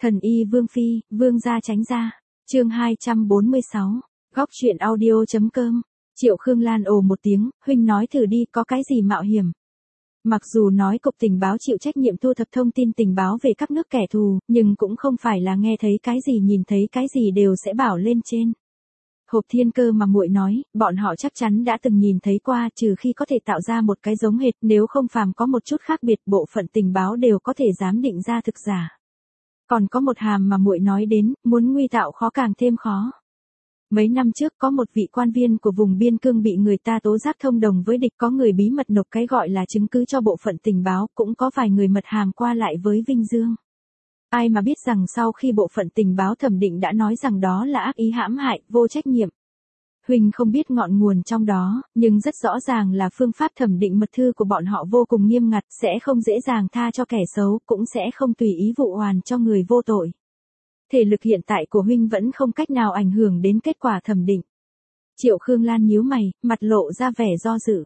Thần y Vương Phi, Vương gia tránh ra. Chương 246. Góc truyện audio.com. Triệu Khương Lan ồ một tiếng, huynh nói thử đi, có cái gì mạo hiểm. Mặc dù nói cục tình báo chịu trách nhiệm thu thập thông tin tình báo về các nước kẻ thù, nhưng cũng không phải là nghe thấy cái gì nhìn thấy cái gì đều sẽ bảo lên trên. Hộp thiên cơ mà muội nói, bọn họ chắc chắn đã từng nhìn thấy qua, trừ khi có thể tạo ra một cái giống hệt, nếu không phàm có một chút khác biệt, bộ phận tình báo đều có thể giám định ra thực giả. Còn có một hàm mà muội nói đến, muốn nguy tạo khó càng thêm khó. Mấy năm trước có một vị quan viên của vùng biên cương bị người ta tố giác thông đồng với địch, có người bí mật nộp cái gọi là chứng cứ cho bộ phận tình báo, cũng có vài người mật hàm qua lại với Vinh Dương. Ai mà biết rằng sau khi bộ phận tình báo thẩm định đã nói rằng đó là ác ý hãm hại, vô trách nhiệm. Huỳnh không biết ngọn nguồn trong đó, nhưng rất rõ ràng là phương pháp thẩm định mật thư của bọn họ vô cùng nghiêm ngặt, sẽ không dễ dàng tha cho kẻ xấu, cũng sẽ không tùy ý vụ oan cho người vô tội. Thể lực hiện tại của huynh vẫn không cách nào ảnh hưởng đến kết quả thẩm định. Triệu Khương Lan nhíu mày, mặt lộ ra vẻ do dự.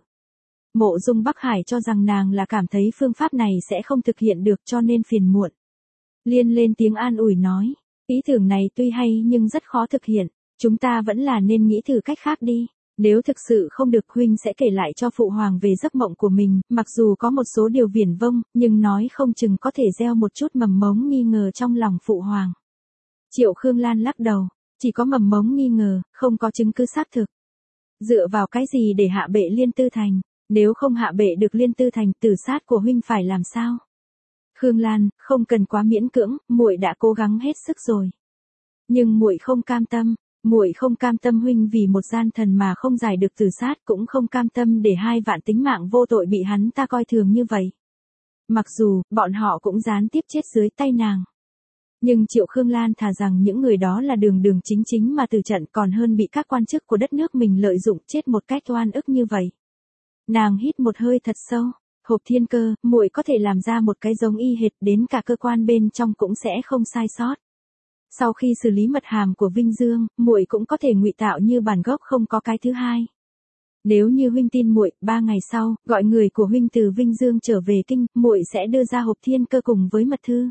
Mộ Dung Bắc Hải cho rằng nàng là cảm thấy phương pháp này sẽ không thực hiện được cho nên phiền muộn. Liên lên tiếng an ủi nói, ý tưởng này tuy hay nhưng rất khó thực hiện, chúng ta vẫn là nên nghĩ thử cách khác đi. Nếu thực sự không được, huynh sẽ kể lại cho phụ hoàng về giấc mộng của mình, mặc dù có một số điều viển vông, nhưng nói không chừng có thể gieo một chút mầm mống nghi ngờ trong lòng phụ hoàng. Triệu Khương Lan lắc đầu, chỉ có mầm mống nghi ngờ, không có chứng cứ xác thực. Dựa vào cái gì để hạ bệ Liên Tư Thành, nếu không hạ bệ được Liên Tư Thành, tử sát của huynh phải làm sao? Khương Lan, không cần quá miễn cưỡng, muội đã cố gắng hết sức rồi. Nhưng muội không cam tâm, muội không cam tâm huynh vì một gian thần mà không giải được tử sát, cũng không cam tâm để 2 vạn tính mạng vô tội bị hắn ta coi thường như vậy. Mặc dù, bọn họ cũng gián tiếp chết dưới tay nàng. Nhưng Triệu Khương Lan thà rằng những người đó là đường đường chính chính mà từ trận còn hơn bị các quan chức của đất nước mình lợi dụng chết một cách oan ức như vậy. Nàng hít một hơi thật sâu, Hộp thiên cơ, muội có thể làm ra một cái giống y hệt, đến cả cơ quan bên trong cũng sẽ không sai sót. Sau khi xử lý mật hàm của Vinh Dương, muội cũng có thể ngụy tạo như bản gốc không có cái thứ hai. Nếu như huynh tin muội, 3 ngày sau, gọi người của huynh từ Vinh Dương trở về kinh, muội sẽ đưa ra hộp thiên cơ cùng với mật thư.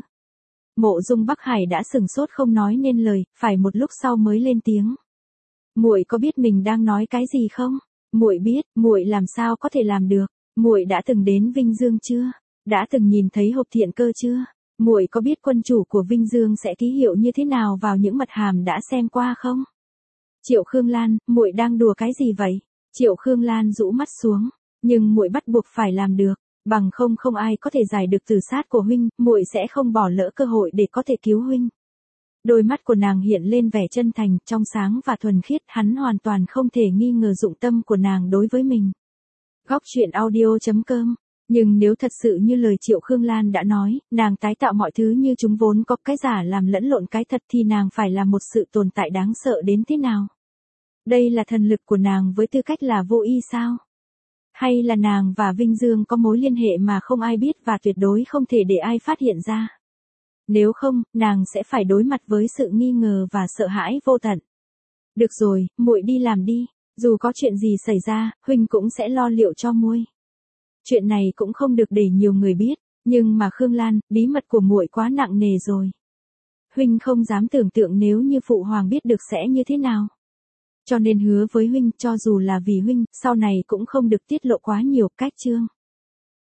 Mộ Dung Bắc Hải đã sừng sốt không nói nên lời, phải một lúc sau mới lên tiếng. Muội có biết mình đang nói cái gì không? Muội biết, muội làm sao có thể làm được? Muội đã từng đến Vinh Dương chưa? Đã từng nhìn thấy hộp thiện cơ chưa? Muội có biết quân chủ của Vinh Dương sẽ ký hiệu như thế nào vào những mật hàm đã xem qua không? Triệu Khương Lan, muội đang đùa cái gì vậy? Triệu Khương Lan rũ mắt xuống, nhưng muội bắt buộc phải làm được, bằng không ai có thể giải được tử sát của huynh, muội sẽ không bỏ lỡ cơ hội để có thể cứu huynh. Đôi mắt của nàng hiện lên vẻ chân thành, trong sáng và thuần khiết, hắn hoàn toàn không thể nghi ngờ dụng tâm của nàng đối với mình. Góc truyện audio.com. Nhưng nếu thật sự như lời Triệu Khương Lan đã nói, nàng tái tạo mọi thứ như chúng vốn có, cái giả làm lẫn lộn cái thật, thì nàng phải là một sự tồn tại đáng sợ đến thế nào? Đây là thần lực của nàng với tư cách là vô y sao? Hay là nàng và Vinh Dương có mối liên hệ mà không ai biết và tuyệt đối không thể để ai phát hiện ra? Nếu không, nàng sẽ phải đối mặt với sự nghi ngờ và sợ hãi vô tận. Được rồi, muội đi làm đi, dù có chuyện gì xảy ra, huynh cũng sẽ lo liệu cho muội. Chuyện này cũng không được để nhiều người biết, nhưng mà Khương Lan, bí mật của muội quá nặng nề rồi. Huynh không dám tưởng tượng nếu như phụ hoàng biết được sẽ như thế nào. Cho nên hứa với huynh, cho dù là vì huynh, sau này cũng không được tiết lộ quá nhiều. Cách chương